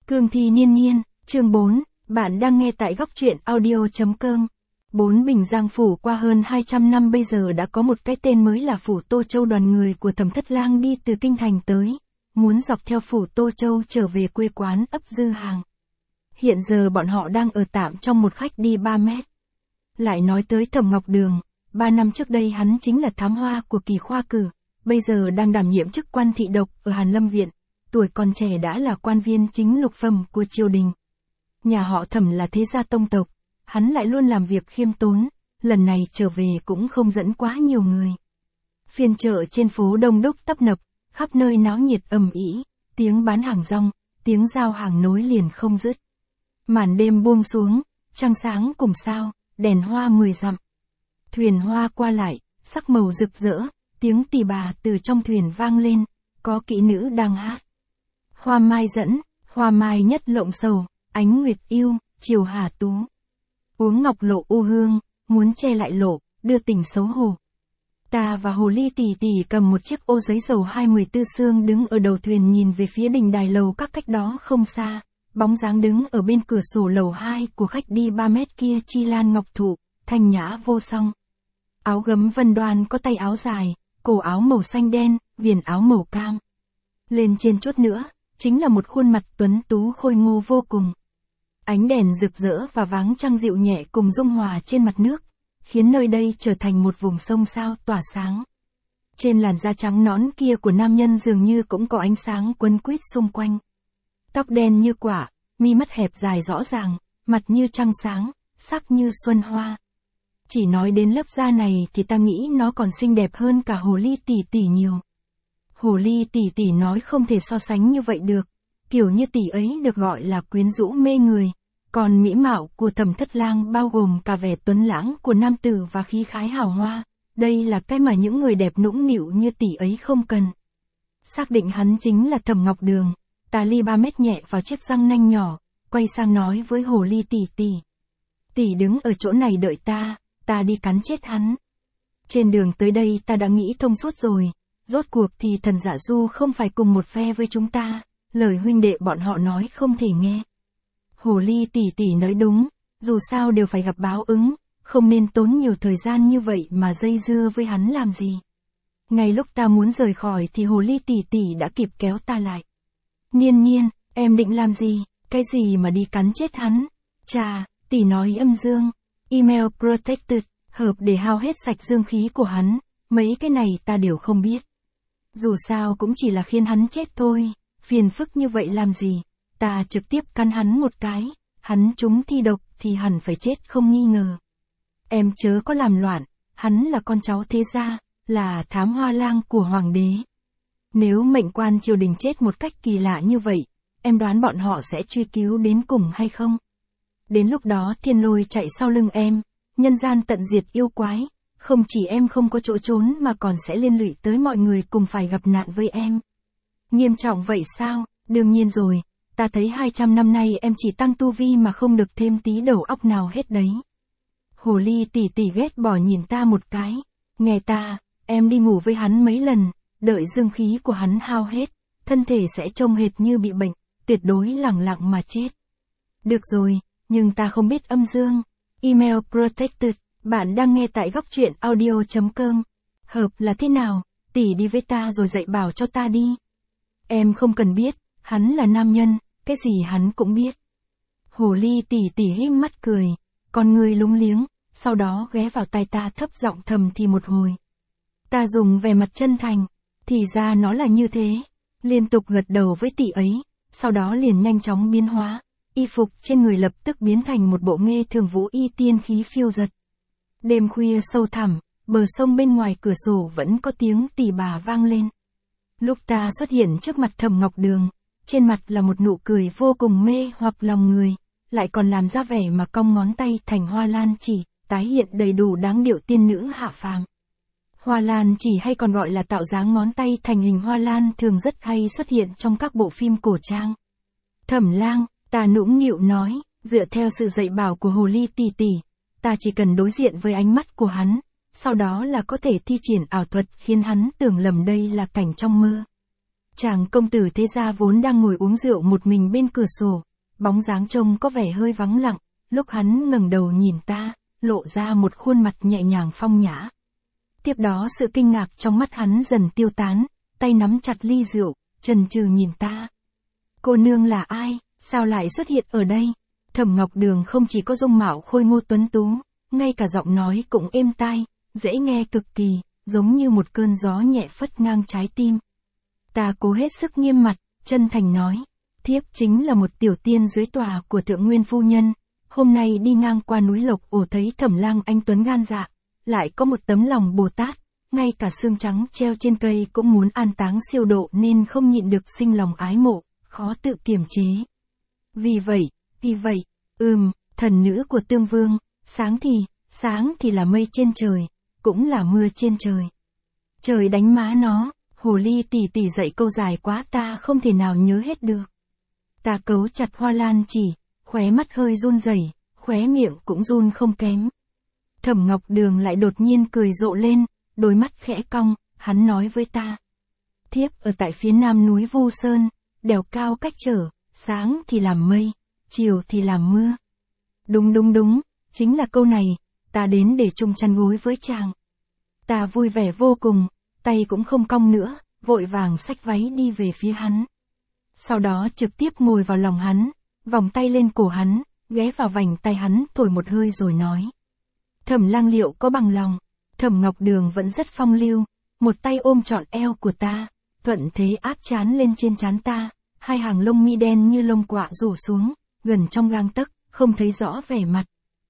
Cương thi niên niên, chương 4, bạn đang nghe tại góc truyện audio.com. Bốn Bình Giang Phủ qua hơn 200 năm bây giờ đã có một cái tên mới là Phủ Tô Châu. Đoàn người của Thẩm Thất Lang đi từ kinh thành tới, muốn dọc theo Phủ Tô Châu trở về quê quán ấp Dư Hàng. Hiện giờ bọn họ đang ở tạm trong một khách đi 3 mét. Lại nói tới Thẩm Ngọc Đường, 3 năm trước đây hắn chính là thám hoa của kỳ khoa cử, bây giờ đang đảm nhiệm chức quan thị độc ở Hàn Lâm Viện. Tuổi còn trẻ đã là quan viên chính lục phẩm của triều đình. Nhà họ Thẩm là thế gia tông tộc, hắn lại luôn làm việc khiêm tốn, lần này trở về cũng không dẫn quá nhiều người. Phiên chợ trên phố đông đúc tấp nập, khắp nơi náo nhiệt ầm ĩ, tiếng bán hàng rong, tiếng giao hàng nối liền không dứt. Màn đêm buông xuống, trăng sáng cùng sao, đèn hoa 10 dặm. Thuyền hoa qua lại, sắc màu rực rỡ, tiếng tỳ bà từ trong thuyền vang lên, có kỹ nữ đang hát. Hoa mai dẫn, hoa mai nhất lộng sầu, ánh nguyệt yêu, chiều hà tú. Uống ngọc lộ u hương, muốn che lại lộ, đưa tình xấu hổ. Ta và hồ ly tỷ tỷ cầm một chiếc ô giấy dầu 24 xương đứng ở đầu thuyền nhìn về phía đình đài lầu các cách đó không xa. Bóng dáng đứng ở bên cửa sổ lầu 2 của khách đi 3 mét kia chi lan ngọc thụ, thanh nhã vô song. Áo gấm vân đoan có tay áo dài, cổ áo màu xanh đen, viền áo màu cam. Lên trên chút nữa, chính là một khuôn mặt tuấn tú khôi ngô vô cùng. Ánh đèn rực rỡ và váng trăng dịu nhẹ cùng dung hòa trên mặt nước, khiến nơi đây trở thành một vùng sông sao tỏa sáng. Trên làn da trắng nõn kia của nam nhân dường như cũng có ánh sáng quấn quýt xung quanh. Tóc đen như quả, mi mắt hẹp dài rõ ràng, mặt như trăng sáng, sắc như xuân hoa. Chỉ nói đến lớp da này thì ta nghĩ nó còn xinh đẹp hơn cả hồ ly tỷ tỷ nhiều. Hồ ly tỷ tỷ nói không thể so sánh như vậy được, kiểu như tỷ ấy được gọi là quyến rũ mê người, còn mỹ mạo của Thẩm Thất Lang bao gồm cả vẻ tuấn lãng của nam tử và khí khái hào hoa, đây là cái mà những người đẹp nũng nịu như tỷ ấy không cần. Xác định hắn chính là Thẩm Ngọc Đường, ta ly 3 mét nhẹ vào chiếc răng nanh nhỏ, quay sang nói với hồ ly tỷ tỷ. Tỷ đứng ở chỗ này đợi ta đi cắn chết hắn. Trên đường tới đây ta đã nghĩ thông suốt rồi. Rốt cuộc thì thần Dạ Du không phải cùng một phe với chúng ta, lời huynh đệ bọn họ nói không thể nghe. Hồ ly tỷ tỷ nói đúng, dù sao đều phải gặp báo ứng, không nên tốn nhiều thời gian như vậy mà dây dưa với hắn làm gì. Ngay lúc ta muốn rời khỏi thì hồ ly tỷ tỷ đã kịp kéo ta lại. Niên niên, em định làm gì, cái gì mà đi cắn chết hắn? Chà, tỷ nói âm dương, email protected, hợp để hao hết sạch dương khí của hắn, mấy cái này ta đều không biết. Dù sao cũng chỉ là khiến hắn chết thôi, phiền phức như vậy làm gì, ta trực tiếp cắn hắn một cái, hắn trúng thi độc thì hẳn phải chết không nghi ngờ. Em chớ có làm loạn, hắn là con cháu thế gia, là thám hoa lang của hoàng đế. Nếu mệnh quan triều đình chết một cách kỳ lạ như vậy, em đoán bọn họ sẽ truy cứu đến cùng hay không? Đến lúc đó thiên lôi chạy sau lưng em, nhân gian tận diệt yêu quái. Không chỉ em không có chỗ trốn mà còn sẽ liên lụy tới mọi người cùng phải gặp nạn với em. Nghiêm trọng vậy sao? Đương nhiên rồi, ta thấy 200 năm nay em chỉ tăng tu vi mà không được thêm tí đầu óc nào hết đấy. Hồ ly tỷ tỷ ghét bỏ nhìn ta một cái. Nghe ta, em đi ngủ với hắn mấy lần, đợi dương khí của hắn hao hết, thân thể sẽ trông hệt như bị bệnh, tuyệt đối lẳng lặng mà chết. Được rồi, nhưng ta không biết âm dương. Email protected. Bạn đang nghe tại góc truyện audio.com. Hợp là thế nào? Tỷ đi với ta rồi dạy bảo cho ta đi. Em không cần biết, hắn là nam nhân, cái gì hắn cũng biết. Hồ ly tỷ tỷ híp mắt cười, con người lúng liếng, sau đó ghé vào tai ta thấp giọng thầm thì một hồi. Ta dùng vẻ mặt chân thành, thì ra nó là như thế, liên tục gật đầu với tỷ ấy, sau đó liền nhanh chóng biến hóa, y phục trên người lập tức biến thành một bộ nghê thường vũ y tiên khí phiêu dật. Đêm khuya sâu thẳm, bờ sông bên ngoài cửa sổ vẫn có tiếng tỳ bà vang lên. Lúc ta xuất hiện trước mặt Thẩm Ngọc Đường, trên mặt là một nụ cười vô cùng mê hoặc lòng người, lại còn làm ra vẻ mà cong ngón tay thành hoa lan chỉ, tái hiện đầy đủ dáng điệu tiên nữ hạ phàm. Hoa lan chỉ hay còn gọi là tạo dáng ngón tay thành hình hoa lan thường rất hay xuất hiện trong các bộ phim cổ trang. Thẩm Lang, ta nũng nịu nói, dựa theo sự dạy bảo của hồ ly tỷ tỷ, ta chỉ cần đối diện với ánh mắt của hắn, sau đó là có thể thi triển ảo thuật khiến hắn tưởng lầm đây là cảnh trong mơ. Chàng công tử thế gia vốn đang ngồi uống rượu một mình bên cửa sổ, bóng dáng trông có vẻ hơi vắng lặng, lúc hắn ngẩng đầu nhìn ta, lộ ra một khuôn mặt nhẹ nhàng phong nhã. Tiếp đó sự kinh ngạc trong mắt hắn dần tiêu tán, tay nắm chặt ly rượu, chần chừ nhìn ta. Cô nương là ai, sao lại xuất hiện ở đây? Thẩm Ngọc Đường không chỉ có dung mạo khôi ngô tuấn tú, ngay cả giọng nói cũng êm tai, dễ nghe cực kỳ, giống như một cơn gió nhẹ phất ngang trái tim. Ta cố hết sức nghiêm mặt, chân thành nói, thiếp chính là một tiểu tiên dưới tòa của Thượng Nguyên phu nhân, hôm nay đi ngang qua núi Lộc Ổ thấy Thẩm Lang anh tuấn gan dạ, lại có một tấm lòng Bồ Tát, ngay cả xương trắng treo trên cây cũng muốn an táng siêu độ nên không nhịn được sinh lòng ái mộ, khó tự kiềm chế. Vì vậy, thần nữ của Tương Vương, sáng thì là mây trên trời, cũng là mưa trên trời. Trời đánh má nó, hồ ly tỷ tỷ dạy câu dài quá ta không thể nào nhớ hết được. Ta cấu chặt hoa lan chỉ, khóe mắt hơi run rẩy, khóe miệng cũng run không kém. Thẩm Ngọc Đường lại đột nhiên cười rộ lên, đôi mắt khẽ cong, hắn nói với ta. Thiếp ở tại phía nam núi Vu Sơn, đèo cao cách trở, sáng thì làm mây, chiều thì làm mưa. Đúng, chính là câu này, ta đến để chung chăn gối với chàng. Ta vui vẻ vô cùng, tay cũng không cong nữa, vội vàng xách váy đi về phía hắn. Sau đó trực tiếp ngồi vào lòng hắn, vòng tay lên cổ hắn, ghé vào vành tay hắn thổi một hơi rồi nói. Thẩm Lang liệu có bằng lòng? Thẩm Ngọc Đường vẫn rất phong lưu, một tay ôm trọn eo của ta, thuận thế áp trán lên trên trán ta, hai hàng lông mi đen như lông quạ rủ xuống, gần trong gang tấc, không thấy rõ vẻ mặt.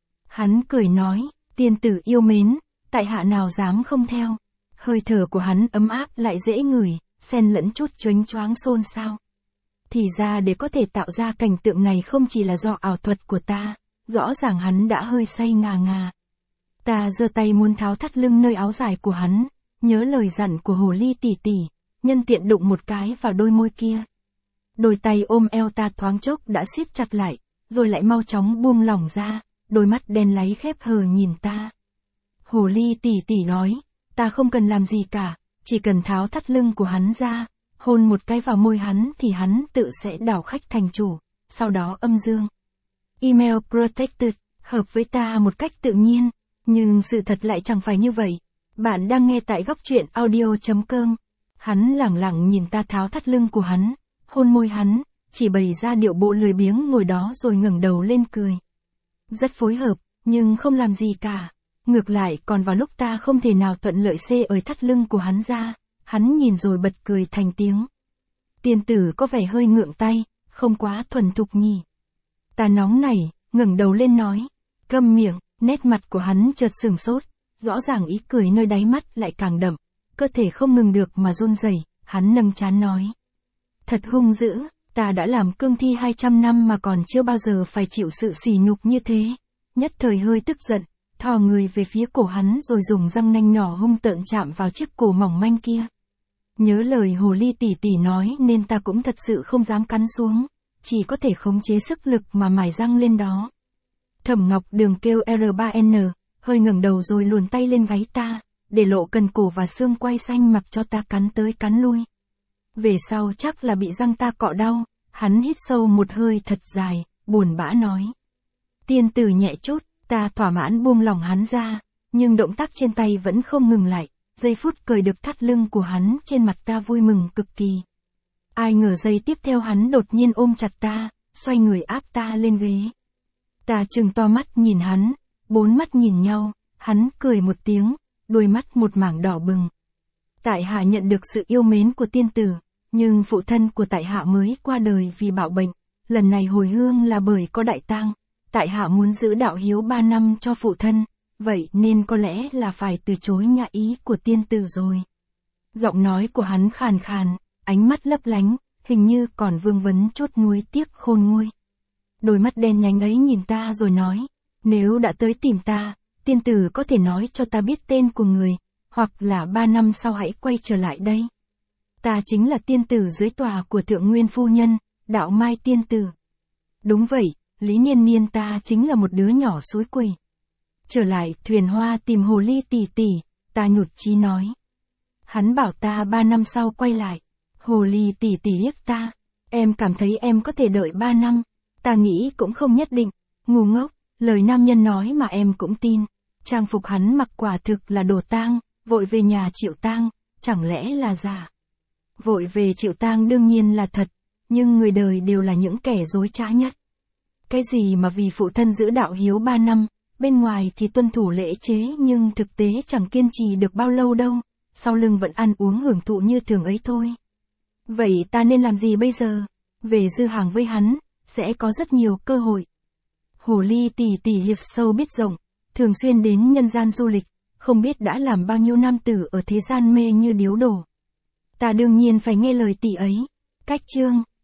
Hắn cười nói, tiên tử yêu mến, tại hạ nào dám không theo. Hơi thở của hắn ấm áp lại dễ ngửi, xen lẫn chút choáng choáng xôn xao. Thì ra để có thể tạo ra cảnh tượng này không chỉ là do ảo thuật của ta, rõ ràng hắn đã hơi say ngà ngà. Ta giơ tay muốn tháo thắt lưng nơi áo dài của hắn, nhớ lời dặn của hồ ly tỷ tỷ, nhân tiện đụng một cái vào đôi môi kia. Đôi tay ôm eo ta thoáng chốc đã siết chặt lại, rồi lại mau chóng buông lỏng ra, đôi mắt đen láy khép hờ nhìn ta. Hồ ly tỷ tỷ nói, ta không cần làm gì cả, chỉ cần tháo thắt lưng của hắn ra, hôn một cái vào môi hắn thì hắn tự sẽ đảo khách thành chủ, sau đó âm dương. Email protected, hợp với ta một cách tự nhiên, nhưng sự thật lại chẳng phải như vậy. Bạn đang nghe tại góc truyện audio.com. Hắn lẳng lặng nhìn ta tháo thắt lưng của hắn, hôn môi hắn, chỉ bày ra điệu bộ lười biếng ngồi đó rồi ngẩng đầu lên cười. Rất phối hợp, nhưng không làm gì cả. Ngược lại còn vào lúc ta không thể nào thuận lợi xê ời thắt lưng của hắn ra, hắn nhìn rồi bật cười thành tiếng. Tiên tử có vẻ hơi ngượng tay, không quá thuần thục nhỉ. Ta nóng nảy, ngẩng đầu lên nói. Câm miệng, nét mặt của hắn chợt sửng sốt, rõ ràng ý cười nơi đáy mắt lại càng đậm, cơ thể không ngừng được mà run rẩy, hắn nâng trán nói. Thật hung dữ, ta đã làm cương thi 200 năm mà còn chưa bao giờ phải chịu sự sỉ nhục như thế. Nhất thời hơi tức giận, thò người về phía cổ hắn rồi dùng răng nanh nhỏ hung tợn chạm vào chiếc cổ mỏng manh kia. Nhớ lời hồ ly tỷ tỷ nói nên ta cũng thật sự không dám cắn xuống, chỉ có thể khống chế sức lực mà mài răng lên đó. Thẩm Ngọc Đường kêu R3N, hơi ngẩng đầu rồi luồn tay lên gáy ta, để lộ cần cổ và xương quai xanh mặc cho ta cắn tới cắn lui. Về sau chắc là bị răng ta cọ đau, hắn hít sâu một hơi thật dài, buồn bã nói. Tiên tử nhẹ chút, ta thỏa mãn buông lỏng hắn ra, nhưng động tác trên tay vẫn không ngừng lại, giây phút cởi được thắt lưng của hắn trên mặt ta vui mừng cực kỳ. Ai ngờ giây tiếp theo hắn đột nhiên ôm chặt ta, xoay người áp ta lên ghế. Ta trừng to mắt nhìn hắn, bốn mắt nhìn nhau, hắn cười một tiếng, đôi mắt một mảng đỏ bừng. Tại hạ nhận được sự yêu mến của tiên tử, nhưng phụ thân của tại hạ mới qua đời vì bạo bệnh, lần này hồi hương là bởi có đại tang, tại hạ muốn giữ đạo hiếu 3 năm cho phụ thân, vậy nên có lẽ là phải từ chối nhã ý của tiên tử rồi. Giọng nói của hắn khàn khàn, ánh mắt lấp lánh, hình như còn vương vấn chút nuối tiếc khôn nguôi. Đôi mắt đen nhánh ấy nhìn ta rồi nói, nếu đã tới tìm ta, tiên tử có thể nói cho ta biết tên của người, hoặc là 3 năm sau hãy quay trở lại đây. Ta chính là tiên tử dưới tòa của Thượng Nguyên phu nhân, Đạo Mai tiên tử. Đúng vậy, Lý Niên Niên ta chính là một đứa nhỏ suối quẩy. Trở lại thuyền hoa tìm hồ ly tỷ tỷ, ta nhụt chí nói. Hắn bảo ta 3 năm sau quay lại. Hồ ly tỷ tỷ liếc ta. Em cảm thấy em có thể đợi 3 năm. Ta nghĩ cũng không nhất định. Ngu ngốc, lời nam nhân nói mà em cũng tin. Trang phục hắn mặc quả thực là đồ tang, vội về nhà chịu tang, chẳng lẽ là giả? Vội về chịu tang đương nhiên là thật, nhưng người đời đều là những kẻ dối trá nhất. Cái gì mà vì phụ thân giữ đạo hiếu 3 năm, bên ngoài thì tuân thủ lễ chế nhưng thực tế chẳng kiên trì được bao lâu đâu, sau lưng vẫn ăn uống hưởng thụ như thường ấy thôi. Vậy ta nên làm gì bây giờ? Về dư hàng với hắn, sẽ có rất nhiều cơ hội. Hồ ly tỷ tỷ hiểu sâu biết rộng, thường xuyên đến nhân gian du lịch, không biết đã làm bao nhiêu nam tử ở thế gian mê như điếu đổ. Ta đương nhiên phải nghe lời tỷ ấy. Cách chương